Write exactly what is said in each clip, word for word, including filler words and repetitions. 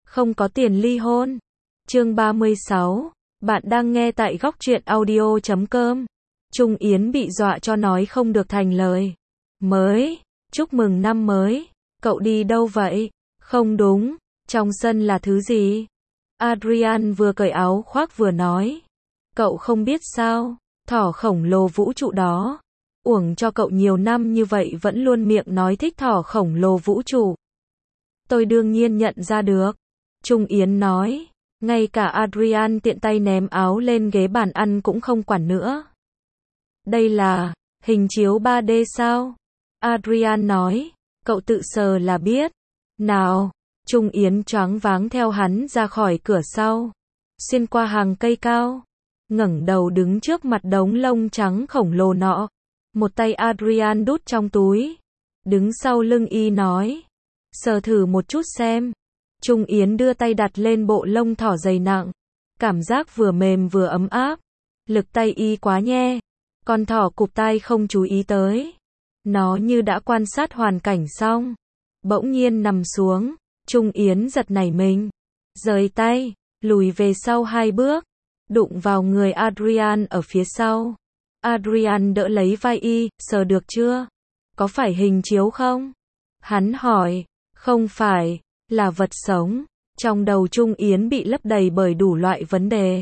không có tiền ly hôn. Chương ba mươi sáu, bạn đang nghe tại góc truyện audio chấm com. Trung Yến bị dọa cho nói không được thành lời. Mới, chúc mừng năm mới, cậu đi đâu vậy? Không đúng, trong sân là thứ gì? Adrian vừa cởi áo khoác vừa nói. Cậu không biết sao, thỏ khổng lồ vũ trụ đó. Uổng cho cậu nhiều năm như vậy vẫn luôn miệng nói thích thỏ khổng lồ vũ trụ. Tôi đương nhiên nhận ra được. Trung Yến nói. Ngay cả Adrian tiện tay ném áo lên ghế bàn ăn cũng không quản nữa. Đây là hình chiếu ba D sao? Adrian nói. Cậu tự sờ là biết. Nào. Trung Yến choáng váng theo hắn ra khỏi cửa sau. Xuyên qua hàng cây cao. Ngẩng đầu đứng trước mặt đống lông trắng khổng lồ nọ. Một tay Adrian đút trong túi. Đứng sau lưng y nói. Sờ thử một chút xem. Trung Yến đưa tay đặt lên bộ lông thỏ dày nặng. Cảm giác vừa mềm vừa ấm áp. Lực tay y quá nhe. Con thỏ cụp tai không chú ý tới. Nó như đã quan sát hoàn cảnh xong. Bỗng nhiên nằm xuống. Trung Yến giật nảy mình. Rời tay. Lùi về sau hai bước. Đụng vào người Adrian ở phía sau. Adrian đỡ lấy vai y. Sờ được chưa? Có phải hình chiếu không? Hắn hỏi. Không phải. Là vật sống. Trong đầu Trung Yến bị lấp đầy bởi đủ loại vấn đề.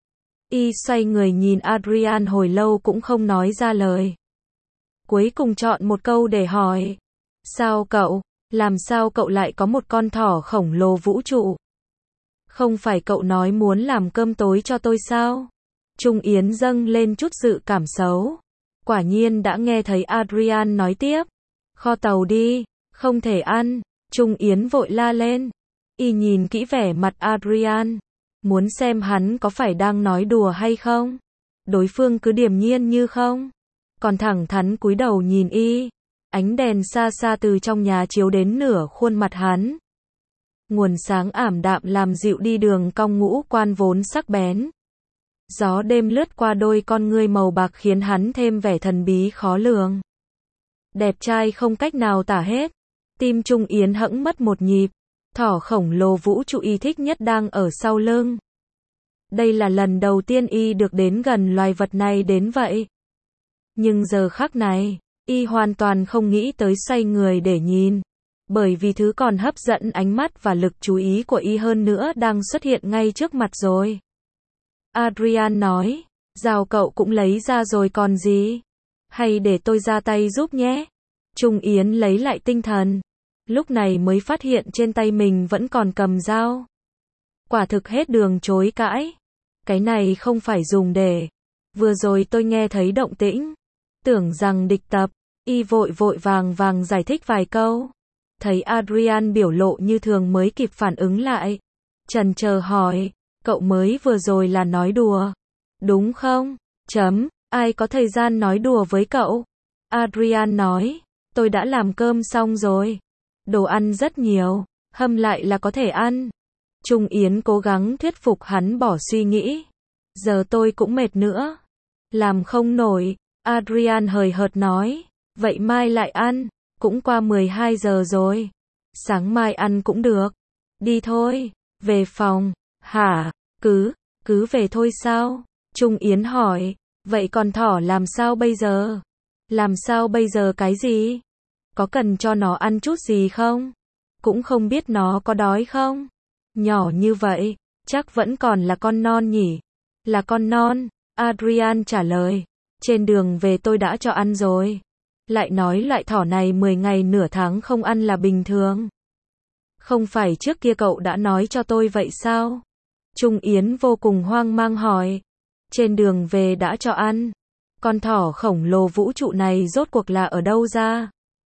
Y xoay người nhìn Adrian hồi lâu cũng không nói ra lời. Cuối cùng chọn một câu để hỏi. Sao cậu? Làm sao cậu lại có một con thỏ khổng lồ vũ trụ? Không phải cậu nói muốn làm cơm tối cho tôi sao? Trung Yến dâng lên chút dự cảm xấu. Quả nhiên đã nghe thấy Adrian nói tiếp. Kho tàu đi, không thể ăn. Trung Yến vội la lên. Y nhìn kỹ vẻ mặt Adrian. Muốn xem hắn có phải đang nói đùa hay không. Đối phương cứ điềm nhiên như không. Còn thẳng thắn cúi đầu nhìn y. Ánh đèn xa xa từ trong nhà chiếu đến nửa khuôn mặt hắn. Nguồn sáng ảm đạm làm dịu đi đường cong ngũ quan vốn sắc bén. Gió đêm lướt qua đôi con ngươi màu bạc khiến hắn thêm vẻ thần bí khó lường. Đẹp trai không cách nào tả hết. Tim Trung Yến hẫng mất một nhịp. Thỏ khổng lồ vũ trụ y thích nhất đang ở sau lưng. Đây là lần đầu tiên y được đến gần loài vật này đến vậy. Nhưng giờ khắc này, y hoàn toàn không nghĩ tới xoay người để nhìn. Bởi vì thứ còn hấp dẫn ánh mắt và lực chú ý của y hơn nữa đang xuất hiện ngay trước mặt rồi. Adrian nói, dao cậu cũng lấy ra rồi còn gì? Hay để tôi ra tay giúp nhé? Trung Yến lấy lại tinh thần. Lúc này mới phát hiện trên tay mình vẫn còn cầm dao. Quả thực hết đường chối cãi. Cái này không phải dùng để. Vừa rồi tôi nghe thấy động tĩnh. Tưởng rằng địch tập. Y vội vội vàng vàng giải thích vài câu. Thấy Adrian biểu lộ như thường mới kịp phản ứng lại. Chần chờ hỏi. Cậu mới vừa rồi là nói đùa. Đúng không? Chấm. Ai có thời gian nói đùa với cậu? Adrian nói. Tôi đã làm cơm xong rồi. Đồ ăn rất nhiều. Hâm lại là có thể ăn. Trung Yến cố gắng thuyết phục hắn bỏ suy nghĩ. Giờ tôi cũng mệt nữa. Làm không nổi. Adrian hời hợt nói. Vậy mai lại ăn. Cũng qua mười hai giờ rồi. Sáng mai ăn cũng được. Đi thôi. Về phòng. Hả? Cứ, cứ về thôi sao? Trung Yến hỏi. Vậy còn thỏ làm sao bây giờ? Làm sao bây giờ cái gì? Có cần cho nó ăn chút gì không? Cũng không biết nó có đói không? Nhỏ như vậy, chắc vẫn còn là con non nhỉ? Là con non, Adrian trả lời. Trên đường về tôi đã cho ăn rồi. Lại nói loại thỏ này mười ngày nửa tháng không ăn là bình thường. Không phải trước kia cậu đã nói cho tôi vậy sao? Trung Yến vô cùng hoang mang hỏi. Trên đường về đã cho ăn. Con thỏ khổng lồ vũ trụ này rốt cuộc là ở đâu ra?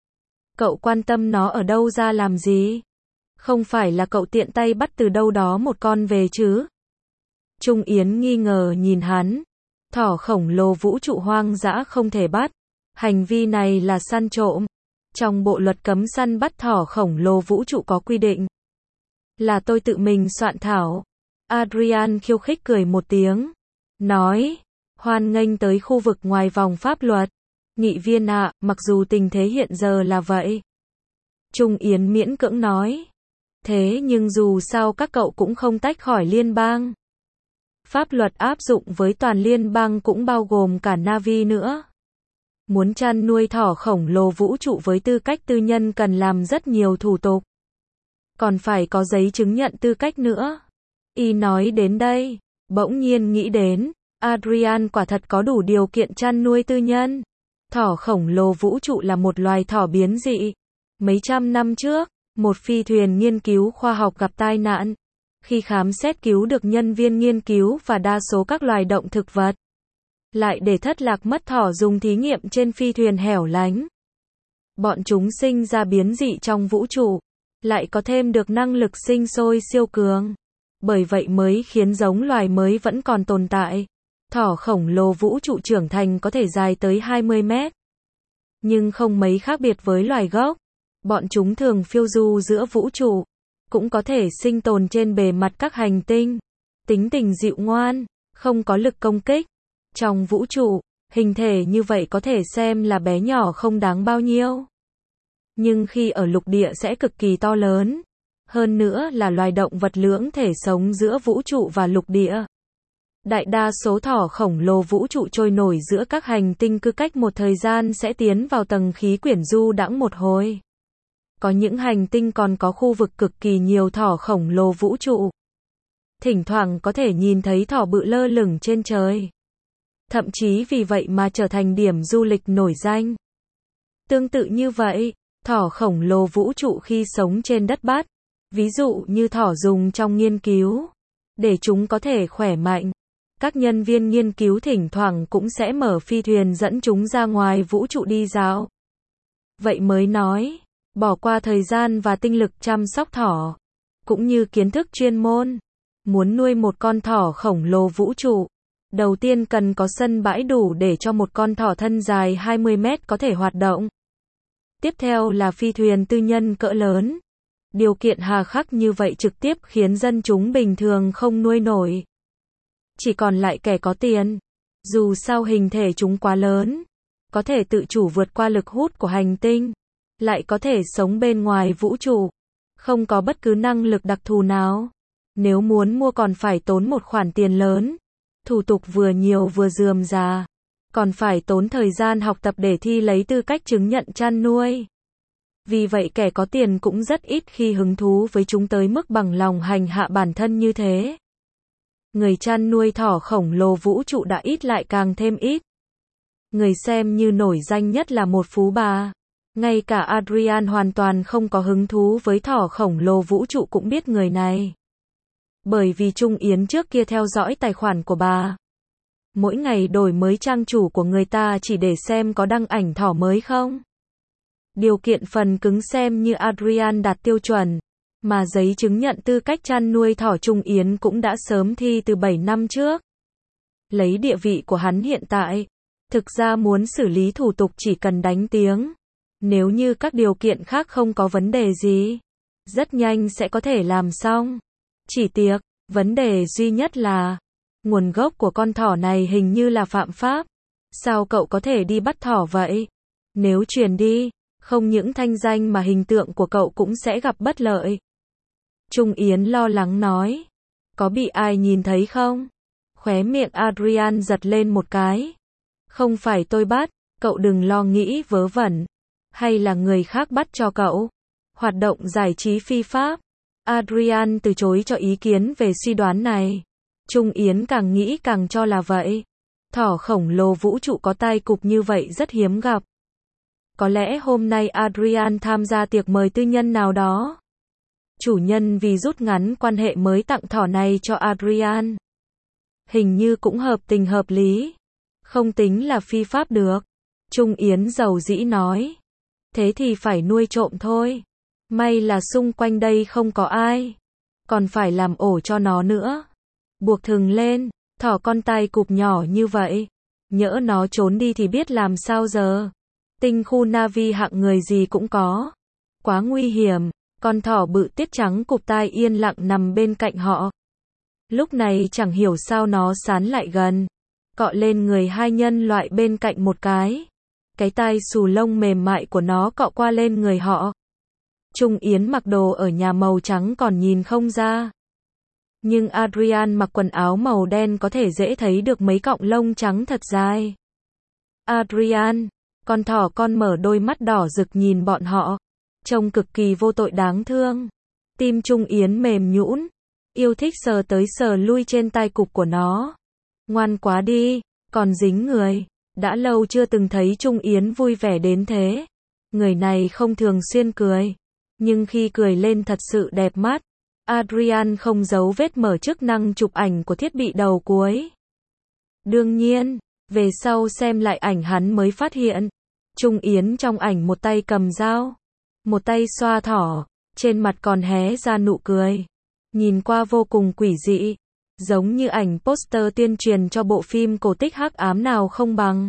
Cậu quan tâm nó ở đâu ra làm gì? Không phải là cậu tiện tay bắt từ đâu đó một con về chứ? Trung Yến nghi ngờ nhìn hắn. Thỏ khổng lồ vũ trụ hoang dã không thể bắt. Hành vi này là săn trộm. Trong bộ luật cấm săn bắt thỏ khổng lồ vũ trụ có quy định. Là tôi tự mình soạn thảo. Adrian khiêu khích cười một tiếng. Nói. Hoan nghênh tới khu vực ngoài vòng pháp luật. Nghị viên ạ, à, mặc dù tình thế hiện giờ là vậy. Trung Yến miễn cưỡng nói. Thế nhưng dù sao các cậu cũng không tách khỏi liên bang. Pháp luật áp dụng với toàn liên bang cũng bao gồm cả Na'vi nữa. Muốn chăn nuôi thỏ khổng lồ vũ trụ với tư cách tư nhân cần làm rất nhiều thủ tục. Còn phải có giấy chứng nhận tư cách nữa. Y nói đến đây, bỗng nhiên nghĩ đến, Adrian quả thật có đủ điều kiện chăn nuôi tư nhân. Thỏ khổng lồ vũ trụ là một loài thỏ biến dị. Mấy trăm năm trước, một phi thuyền nghiên cứu khoa học gặp tai nạn. Khi khám xét cứu được nhân viên nghiên cứu và đa số các loài động thực vật. Lại để thất lạc mất thỏ dùng thí nghiệm trên phi thuyền hẻo lánh. Bọn chúng sinh ra biến dị trong vũ trụ. Lại có thêm được năng lực sinh sôi siêu cường. Bởi vậy mới khiến giống loài mới vẫn còn tồn tại. Thỏ khổng lồ vũ trụ trưởng thành có thể dài tới hai mươi mét. Nhưng không mấy khác biệt với loài gốc. Bọn chúng thường phiêu du giữa vũ trụ. Cũng có thể sinh tồn trên bề mặt các hành tinh. Tính tình dịu ngoan, không có lực công kích. Trong vũ trụ, hình thể như vậy có thể xem là bé nhỏ không đáng bao nhiêu. Nhưng khi ở lục địa sẽ cực kỳ to lớn. Hơn nữa là loài động vật lưỡng thể sống giữa vũ trụ và lục địa. Đại đa số thỏ khổng lồ vũ trụ trôi nổi giữa các hành tinh cứ cách một thời gian sẽ tiến vào tầng khí quyển du đãng một hồi. Có những hành tinh còn có khu vực cực kỳ nhiều thỏ khổng lồ vũ trụ. Thỉnh thoảng có thể nhìn thấy thỏ bự lơ lửng trên trời. Thậm chí vì vậy mà trở thành điểm du lịch nổi danh. Tương tự như vậy, thỏ khổng lồ vũ trụ khi sống trên đất bát, ví dụ như thỏ dùng trong nghiên cứu, để chúng có thể khỏe mạnh. Các nhân viên nghiên cứu thỉnh thoảng cũng sẽ mở phi thuyền dẫn chúng ra ngoài vũ trụ đi dạo. Vậy mới nói, bỏ qua thời gian và tinh lực chăm sóc thỏ, cũng như kiến thức chuyên môn. Muốn nuôi một con thỏ khổng lồ vũ trụ, đầu tiên cần có sân bãi đủ để cho một con thỏ thân dài hai mươi mét có thể hoạt động. Tiếp theo là phi thuyền tư nhân cỡ lớn. Điều kiện hà khắc như vậy trực tiếp khiến dân chúng bình thường không nuôi nổi. Chỉ còn lại kẻ có tiền. Dù sao hình thể chúng quá lớn, có thể tự chủ vượt qua lực hút của hành tinh, lại có thể sống bên ngoài vũ trụ, không có bất cứ năng lực đặc thù nào. Nếu muốn mua còn phải tốn một khoản tiền lớn, thủ tục vừa nhiều vừa rườm rà, còn phải tốn thời gian học tập để thi lấy tư cách chứng nhận chăn nuôi. Vì vậy kẻ có tiền cũng rất ít khi hứng thú với chúng tới mức bằng lòng hành hạ bản thân như thế. Người chăn nuôi thỏ khổng lồ vũ trụ đã ít lại càng thêm ít. Người xem như nổi danh nhất là một phú bà. Ngay cả Adrian hoàn toàn không có hứng thú với thỏ khổng lồ vũ trụ cũng biết người này. Bởi vì Trung Yến trước kia theo dõi tài khoản của bà. Mỗi ngày đổi mới trang chủ của người ta chỉ để xem có đăng ảnh thỏ mới không. Điều kiện phần cứng xem như Adrian đạt tiêu chuẩn. Mà giấy chứng nhận tư cách chăn nuôi thỏ Trung Yến cũng đã sớm thi từ bảy năm trước. Lấy địa vị của hắn hiện tại, thực ra muốn xử lý thủ tục chỉ cần đánh tiếng. Nếu như các điều kiện khác không có vấn đề gì, rất nhanh sẽ có thể làm xong. Chỉ tiếc, vấn đề duy nhất là, nguồn gốc của con thỏ này hình như là phạm pháp. Sao cậu có thể đi bắt thỏ vậy? Nếu truyền đi, không những thanh danh mà hình tượng của cậu cũng sẽ gặp bất lợi. Trung Yến lo lắng nói. Có bị ai nhìn thấy không? Khóe miệng Adrian giật lên một cái. Không phải tôi bắt, cậu đừng lo nghĩ vớ vẩn. Hay là người khác bắt cho cậu? Hoạt động giải trí phi pháp. Adrian từ chối cho ý kiến về suy đoán này. Trung Yến càng nghĩ càng cho là vậy. Thỏ khổng lồ vũ trụ có tai cụp như vậy rất hiếm gặp. Có lẽ hôm nay Adrian tham gia tiệc mời tư nhân nào đó. Chủ nhân vì rút ngắn quan hệ mới tặng thỏ này cho Adrian. Hình như cũng hợp tình hợp lý. Không tính là phi pháp được. Trung Yến dầu dĩ nói. Thế thì phải nuôi trộm thôi. May là xung quanh đây không có ai. Còn phải làm ổ cho nó nữa. Buộc thừng lên, thỏ con tai cụp nhỏ như vậy. Nhỡ nó trốn đi thì biết làm sao giờ. Tinh khu Na'vi hạng người gì cũng có. Quá nguy hiểm. Con thỏ bự tiết trắng cụp tai yên lặng nằm bên cạnh họ. Lúc này chẳng hiểu sao nó sán lại gần. Cọ lên người hai nhân loại bên cạnh một cái. Cái tai xù lông mềm mại của nó cọ qua lên người họ. Trung Yến mặc đồ ở nhà màu trắng còn nhìn không ra. Nhưng Adrian mặc quần áo màu đen có thể dễ thấy được mấy cọng lông trắng thật dài. Adrian, con thỏ con mở đôi mắt đỏ rực nhìn bọn họ. Trông cực kỳ vô tội đáng thương. Tim Trung Yến mềm nhũn, yêu thích sờ tới sờ lui trên tai cụp của nó. Ngoan quá đi, còn dính người. Đã lâu chưa từng thấy Trung Yến vui vẻ đến thế. Người này không thường xuyên cười, nhưng khi cười lên thật sự đẹp mắt. Adrian không giấu vết mở chức năng chụp ảnh của thiết bị đầu cuối. Đương nhiên, về sau xem lại ảnh hắn mới phát hiện, Trung Yến trong ảnh một tay cầm dao, một tay xoa thỏ, trên mặt còn hé ra nụ cười. Nhìn qua vô cùng quỷ dị, giống như ảnh poster tuyên truyền cho bộ phim cổ tích hắc ám nào không bằng.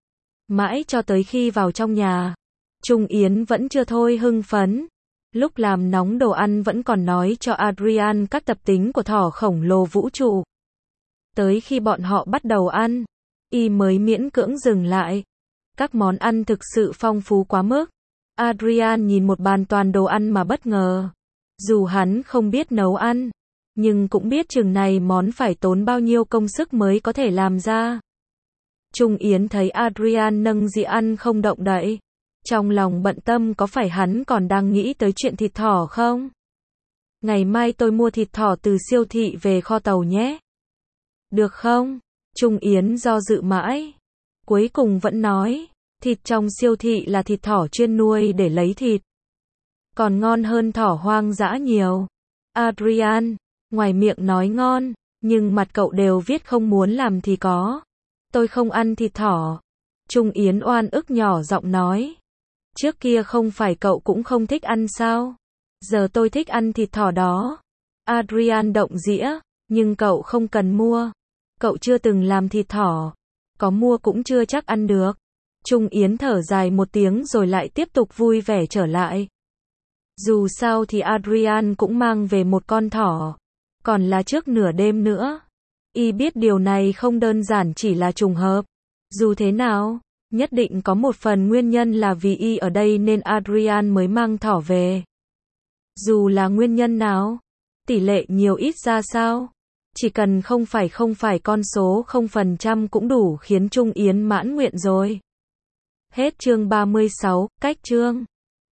Mãi cho tới khi vào trong nhà, Trung Yến vẫn chưa thôi hưng phấn. Lúc làm nóng đồ ăn vẫn còn nói cho Adrian các tập tính của thỏ khổng lồ vũ trụ. Tới khi bọn họ bắt đầu ăn, y mới miễn cưỡng dừng lại. Các món ăn thực sự phong phú quá mức. Adrian nhìn một bàn toàn đồ ăn mà bất ngờ. Dù hắn không biết nấu ăn, nhưng cũng biết chừng này món phải tốn bao nhiêu công sức mới có thể làm ra. Trung Yến thấy Adrian nâng dĩa ăn không động đậy. Trong lòng bận tâm có phải hắn còn đang nghĩ tới chuyện thịt thỏ không? Ngày mai tôi mua thịt thỏ từ siêu thị về kho tàu nhé. Được không? Trung Yến do dự mãi. Cuối cùng vẫn nói, thịt trong siêu thị là thịt thỏ chuyên nuôi để lấy thịt. Còn ngon hơn thỏ hoang dã nhiều. Adrian, ngoài miệng nói ngon, nhưng mặt cậu đều viết không muốn làm thì có. Tôi không ăn thịt thỏ. Trung Yến oan ức nhỏ giọng nói. Trước kia không phải cậu cũng không thích ăn sao? Giờ tôi thích ăn thịt thỏ đó. Adrian động dĩa, nhưng cậu không cần mua. Cậu chưa từng làm thịt thỏ. Có mua cũng chưa chắc ăn được. Trung Yến thở dài một tiếng rồi lại tiếp tục vui vẻ trở lại. Dù sao thì Adrian cũng mang về một con thỏ. Còn là trước nửa đêm nữa. Y biết điều này không đơn giản chỉ là trùng hợp. Dù thế nào, nhất định có một phần nguyên nhân là vì y ở đây nên Adrian mới mang thỏ về. Dù là nguyên nhân nào, tỷ lệ nhiều ít ra sao, chỉ cần không phải không phải con số không phần trăm cũng đủ khiến Trung Yến mãn nguyện rồi. Hết chương ba mươi sáu, cách chương.